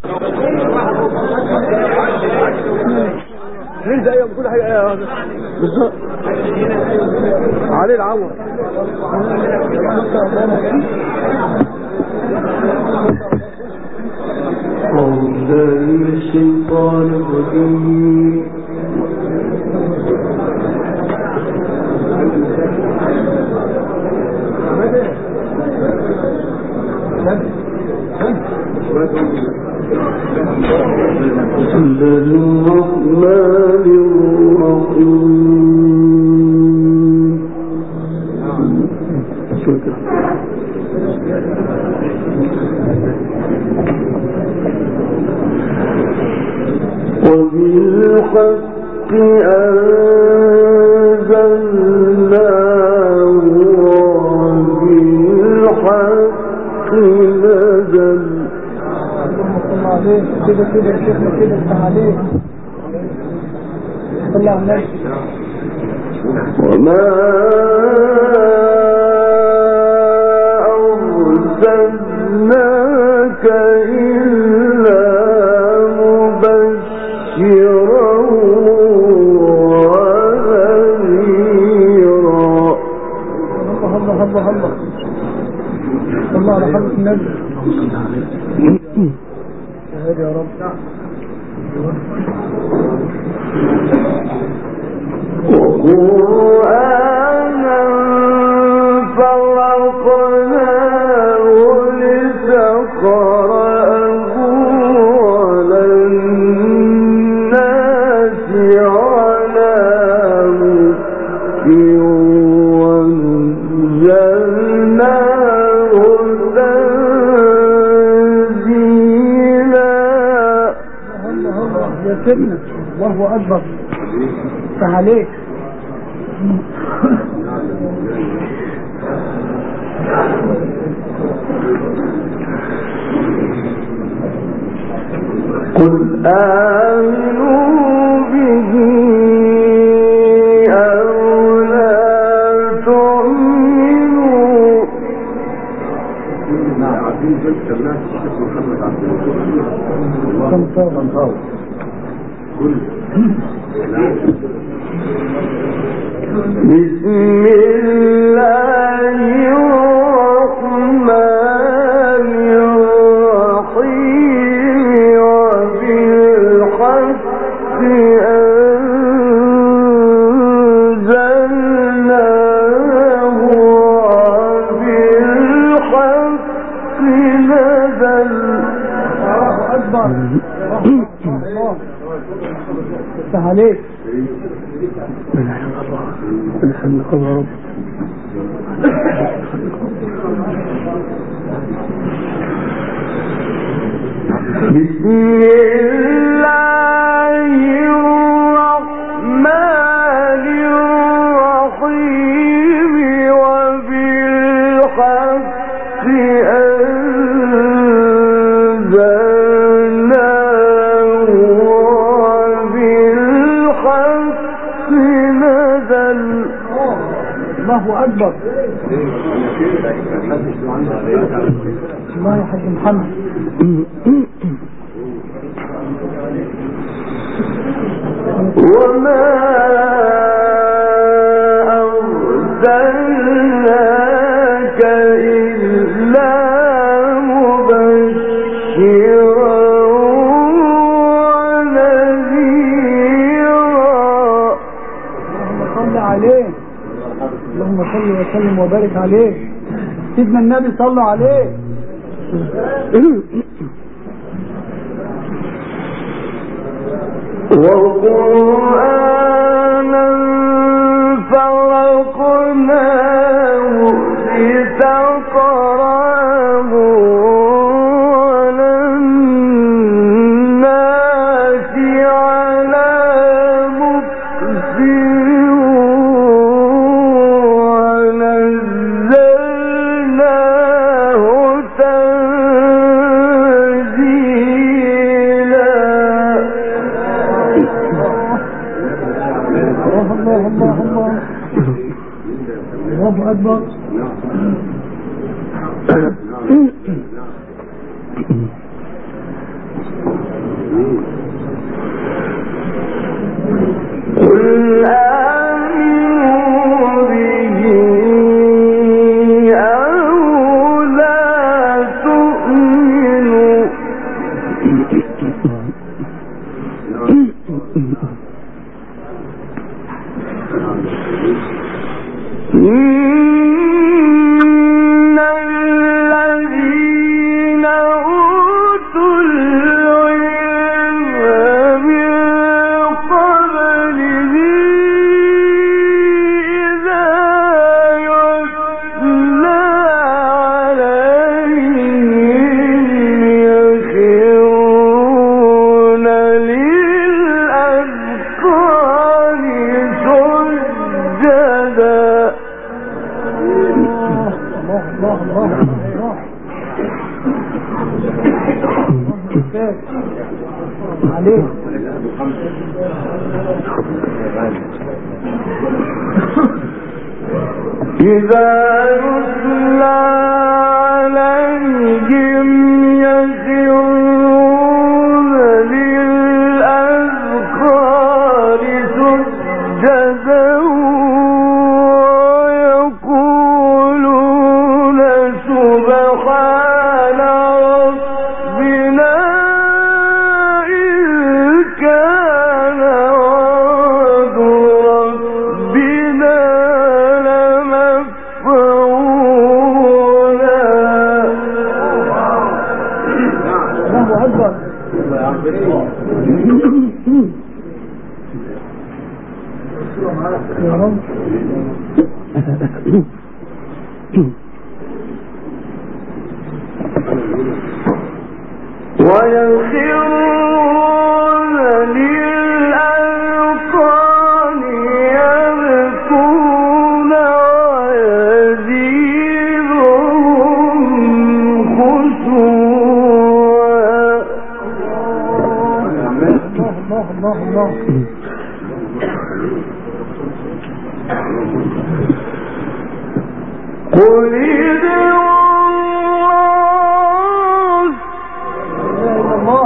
ليه زي كل حاجه بالظبط عليه العمر. الشيطان الرجيم الرحمن الرحيم وبالحق أنزلناه وبالحق نزل. كده كده شيخنا كده افتح عليك طلع الناس. وما أرسلناك إلا مبشرا ونذيرا. الله على حضرة النبي يا رب. وقرآنا فرقناه لتقرأه على الناس على مكث ونزلناه تنزيلا. يا سيدنا الله أكبر عليك. قل آمنوا به أو لا تؤمنوا. بسم الله الرحمن الرحيم وبالحق أنزلناه وبالحق نزل. أكبر افتح عليك. الحمد لله رب. بسم الله الرحمن الرحيم وبالحق أنزلناه وبالحق نزل. الله أكبر. الله يا حاج محمد. وما أرسلناك إلا مبشرا ونذيرا. اللهم صل عليه. اللهم صل وسلم وبارك عليه. سيدنا النبي صلى عليه. وقرآنا فرقناه لتقرأه على الناس على مكث ونزلناه تنزيلا. قل آمنوا به أو لا تؤمنوا إن الذين أوتوا العلم من قبله إذا يتلى عليهم يخرون للأذقان سجدا. عليه إذا يتلى عليهم يخرون للأذقان سجدا ويقولون سبحان ربنا إن كان وعد ربنا لمفعولا. الله أكبر. يا رب ويخرون للأذقان يبكون ويزيدهم خشوعا. الله قل ادعوا الله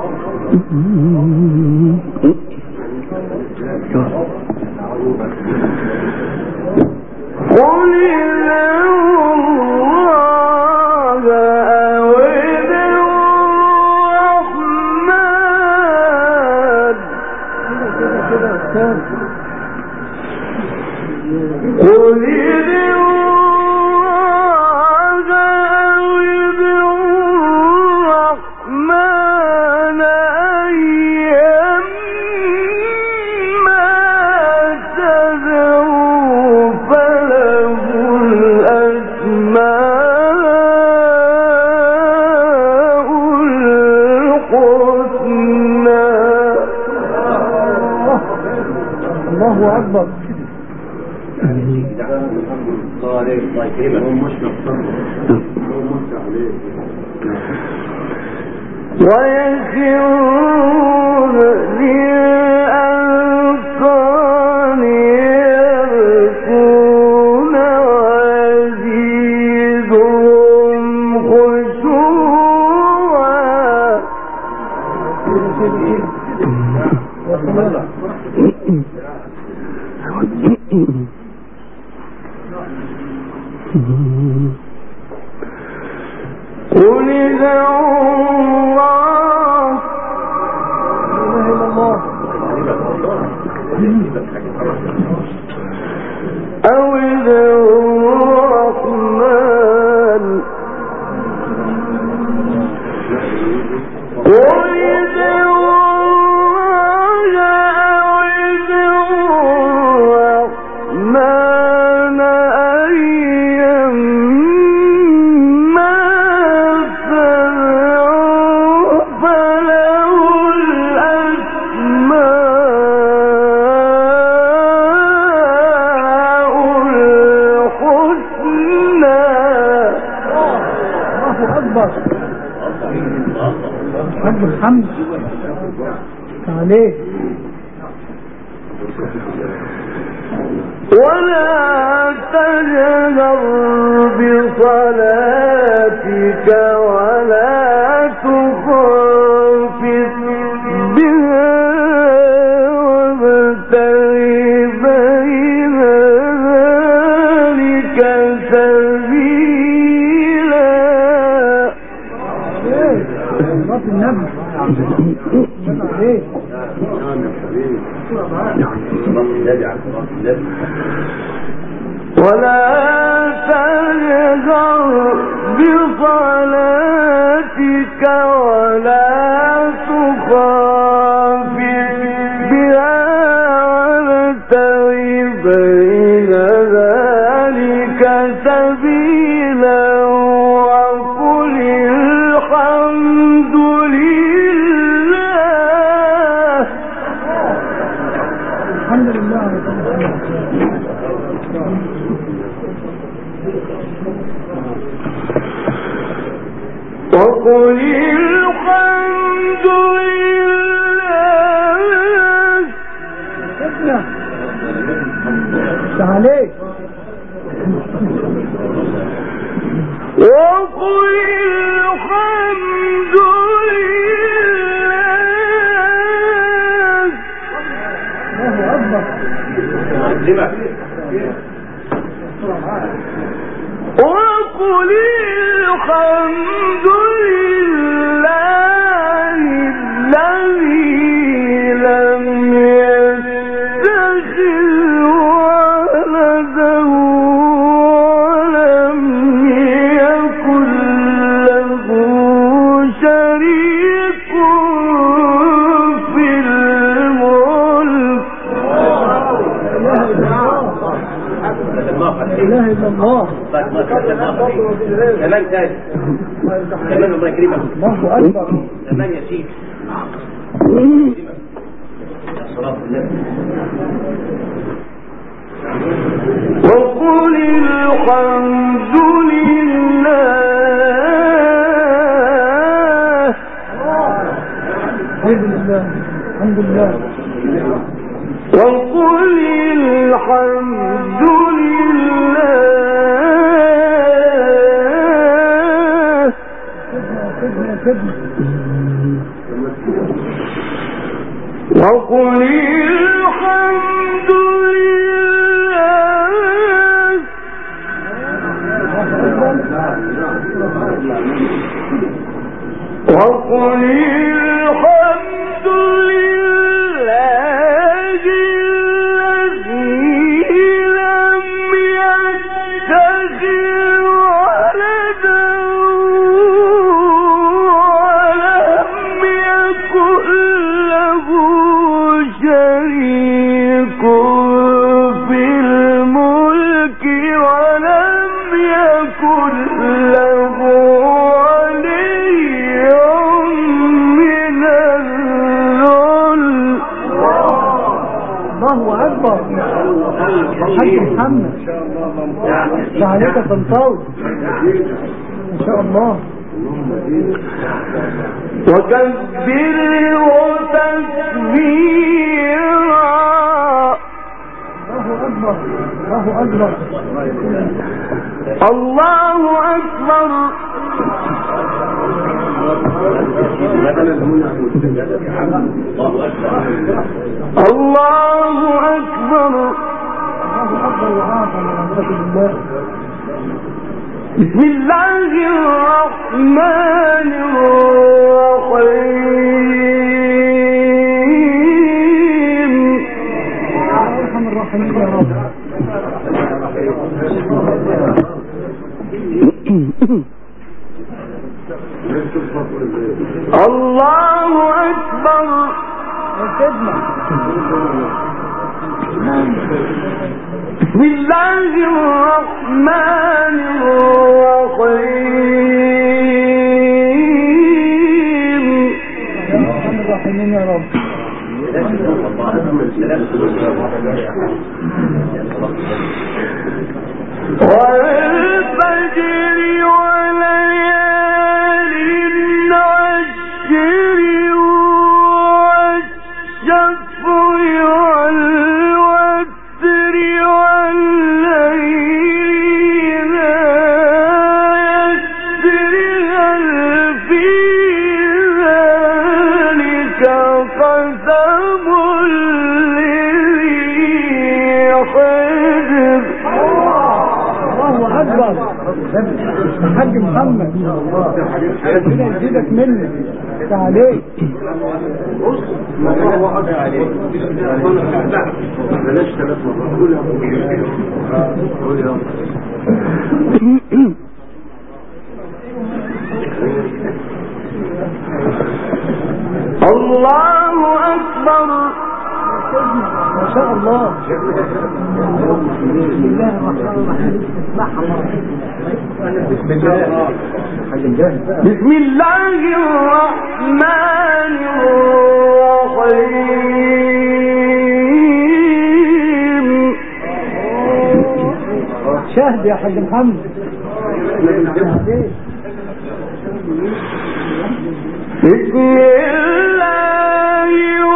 قل ادعوا الله أو ادعوا الرحمن قل ادعوا الله أو ادعوا الرحمن أيما تدعوا فله الأسماء الحسنى. الله أكبر. ويخرون للأذقان يبكون ويزيدهم خشوعا. قل ادعوا الله أو ادعوا الرحمن قل ادعوا الله أو ادعوا الرحمن أيما تدعوا فله الأسماء الحسنى. الله أكبر. رب الحمد عليه. ولا تجهر بصلاتك ولا تخافت صلاة النبي ولا تجهر بصلاتك ولا تخافت بها وابتغ بين ذلك سبيلا وقل الحمد لله. الحمد لله. وقل الحمد لله. تعالي وقل الحمد لله. وقل الحمد لله الذي لم يتخذ ولدا ولم يكن له شريك في الملك. لا اله الا الله. كمان تاني كمان الله يكرمك. الله اكبر. كمان يا سيدي صلاة النبي. وقل الحمد لله. الحمد لله. الحمد لله. وقل الحمد لله. وقل الحمد لله. وقل الحمد لله الذي لم يتخذ ولدا ولم يكن له شريك في الملك ولم يكن له ولي من الذل. الله اكبر. حاج محمد عليك تنطوي ان شاء الله. وكبر وتكبيرا. الله اكبر. الله أكبر. الله أكبر. بسم الله الرحمن الرحيم. ارحم الراحمين يا رب. الله أكبر. بسم الله الرحمن الرحيم. ارحم الراحمين يا رب. والفجر وليال العشر والشفع والوتر والليل لا يسر هل في ذلك قسم لذي حجر. الله اكبر. الحاج محمد ربنا يزيدك منك عليك. بلاش 3 مرات قول يا الله أكبر. ما شاء الله. بسم الله الرحمن الرحيم. بسم الله الرحمن الرحيم. شاهد يا حاج محمد. بسم الله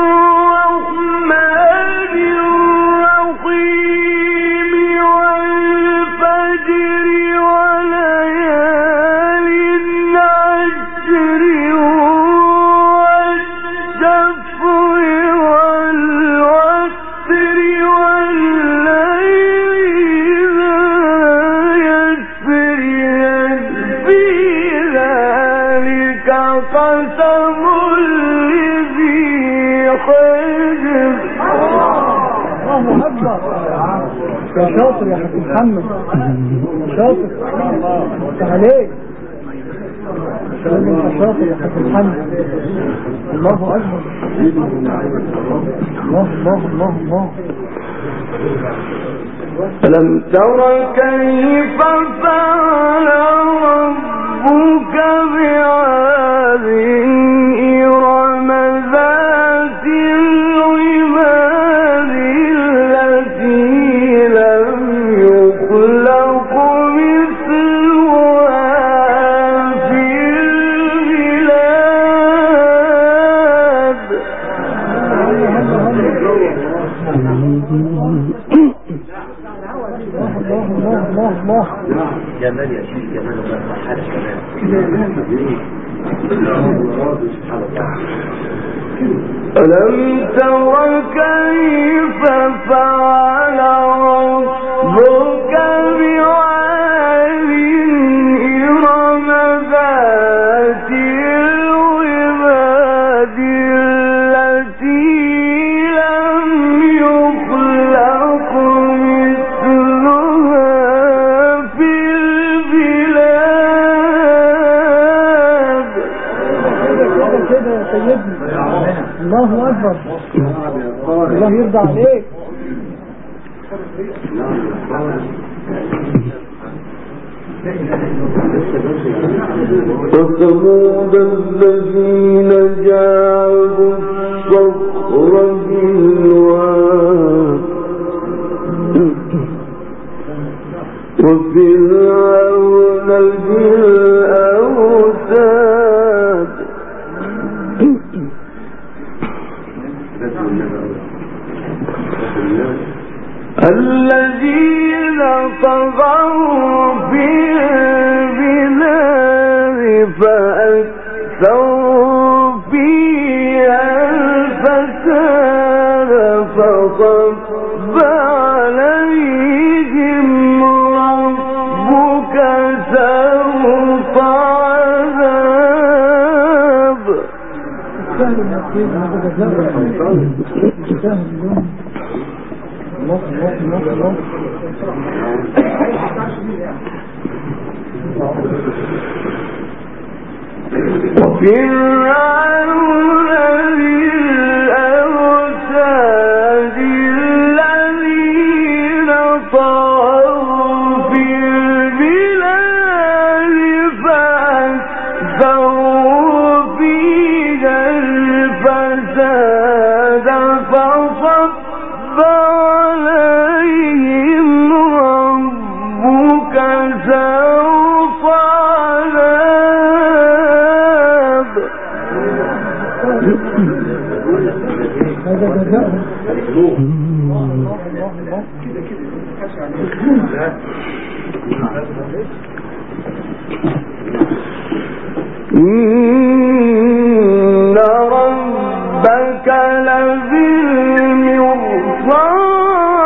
الرحمن الرحيم. والفجر وليال عشر والشفع والوتر والليل إذا يسر في ذلك قسم لذي حجر. الله أكبر. يا شاطر يا حاج محمد. شاطر عليك. انت شاطر يا حاج محمد. الله أكبر. الله الله الله الله. ألم تر كيف فعل ربك بعاد إرم ذات العماد التي لم يخلق مثلها في البلاد. الله جمال يا شيخ جمال الله صحات كمان. ألم تر كيف فعل ربك بعاد إرم ذات العماد التي لم يخلق مثلها في البلاد. كده يا سيدنا. الله أكبر. الله يرضى عليك. وثمود الذين جابوا الصخر بالواد وفرعون ذي الأوتاد الذين طغوا في البلاد فأكثروا فيها الفساد فصب عليهم ربك سوط عذاب. وفرعون ذي الأوتاد الذين طغوا في البلاد فأكثروا فيها الفساد فصب عليهم ربك سوط عذاب. هذا جزاؤهم. إن ربك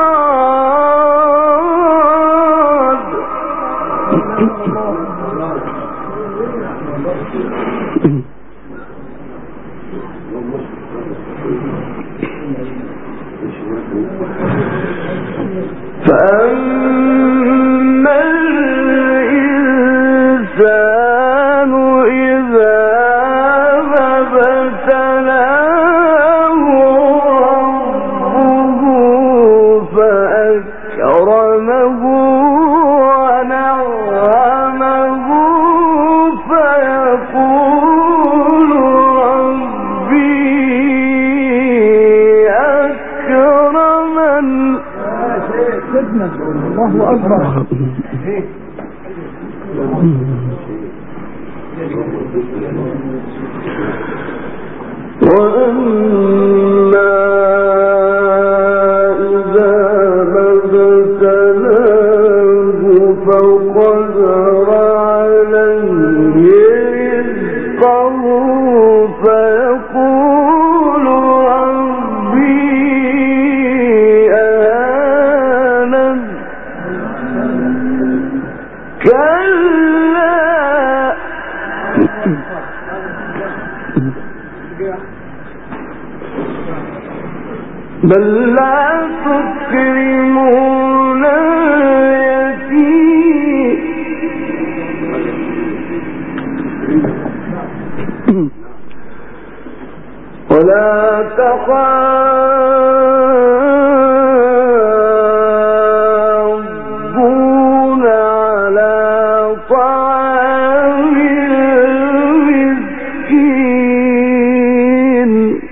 لبالمرصاد فأما الإنسان إذا ما ابتلاه ربه فأكرمه ونعمه فيقول ربي أكرمن. الله أكبر. وأما إذا ما ابتلاه فقدر عليه رزقه فيقول ربي أهانن. كلا بل لا تكرمون اليتيم ولا تحاضون على طعام المسكين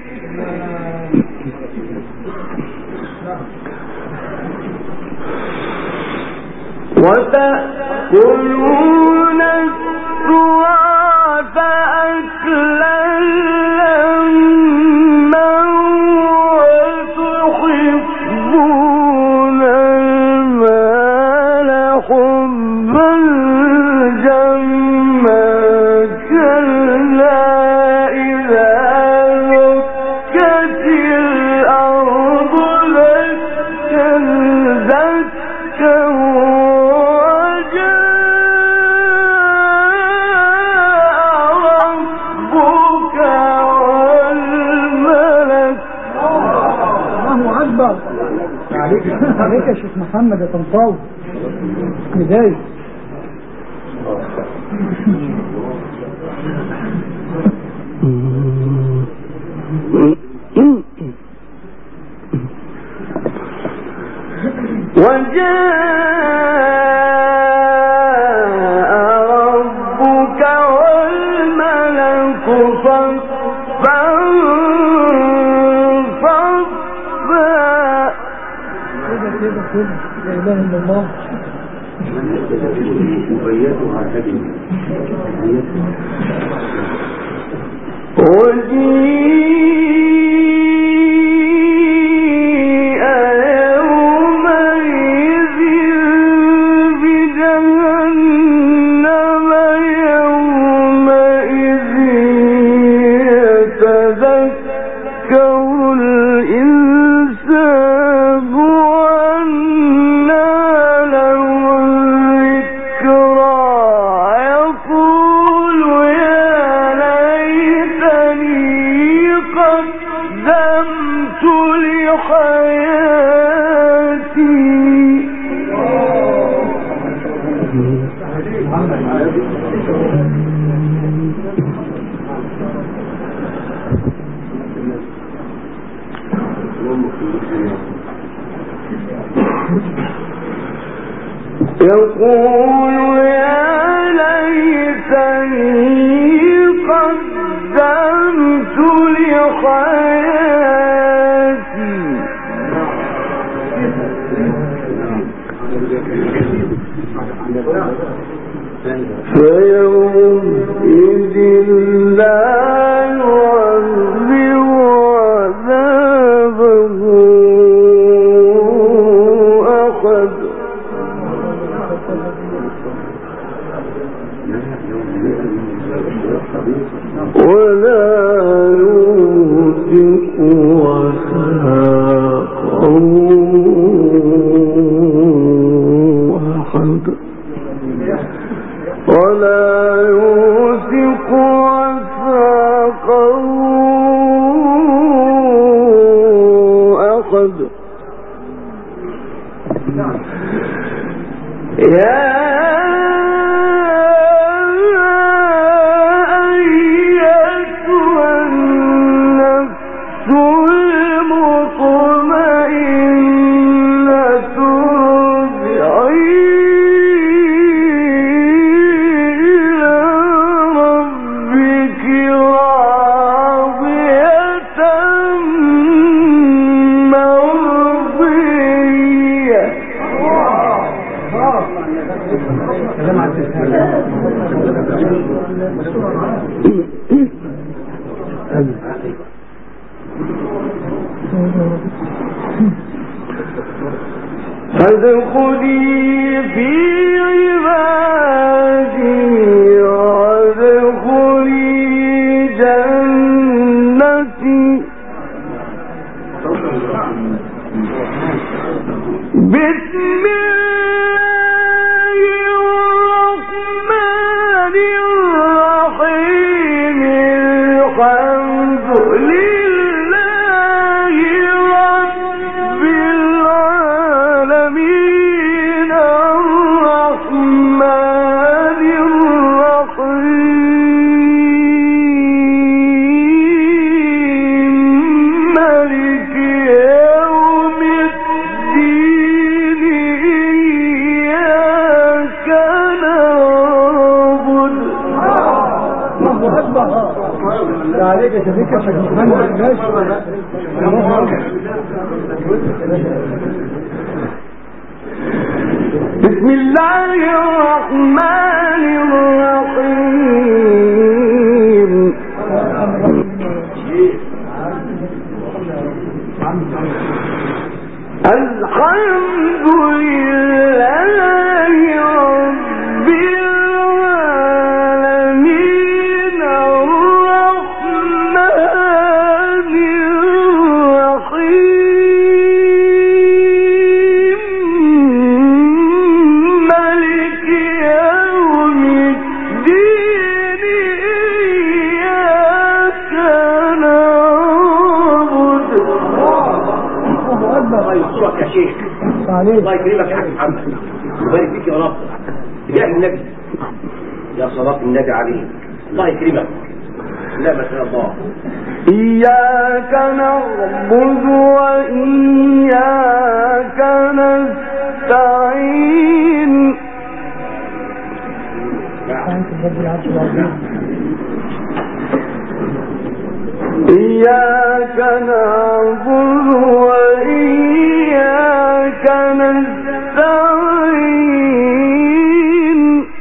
وتأكلون التراث أكلا لما وتحبون المال حبا جما كلا إذا دكت الأرض دكا دكا عليك يا شيخ محمد يا طنطاوي بداية. وجاء ربك والملك صفا صفا. لا إله إلا الله. وجيء يومئذ بجهنم يومئذ يتذكر الإنسان وأنى له الذكرى يقول يا ليتني قدمت لحياتي. يقول يا ليتني قدمت لحياتي. فيومئذ لا يعذب عذابه أحد ولا يوثق وثاقه أحد ولا يوثق وثاقه أحد. فادخلي في عبادي وادخلي جنتي بسم الله الرحمن الرحيم الحمد لله رب العالمين الرحمن الرحيم مالك يوم الدين إياك نعبد. عليك يا شريك يا شيخ محمد بسم الله الرحمن الرحيم الحمد لله رب العالمين الرحمن الرحيم مالك يوم الدين إياك نعبد. الله ينصرك يا شيخ، الله يكرمك يا حاج محمد ويبارك فيك يا رب بجاه النبي يا صلاة النبي عليه. الله يكرمك. لا ما شاء الله. إياك نعبد وإياك نستعين إياك نعبد وإياك نستعين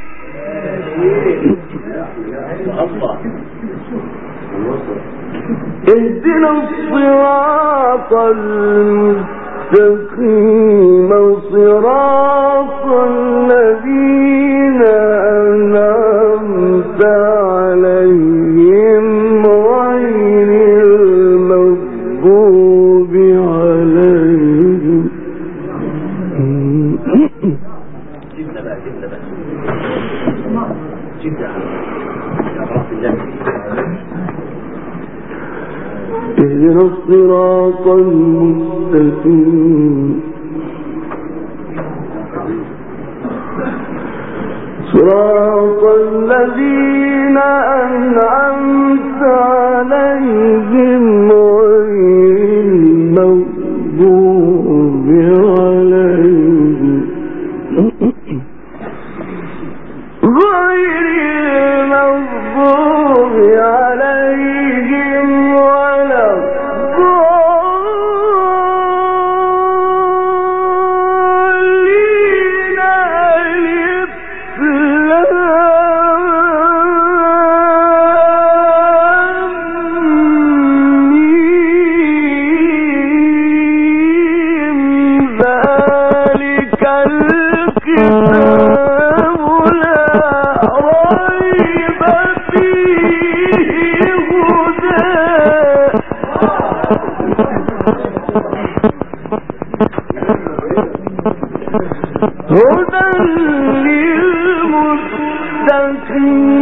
الله اهدنا الصراط المستقيم صراط الذين أنعمت عليهم غير المغضوب عليهم. جبنا بقى جبنا يا رب النبي. اهدنا الصراط المستقيم صراط الذين أنعمت عليهم غير المغضوب عليهم ولا الضالين. ألف لام ميم ذلك الكتاب لا ريب فيه هدى للمتقين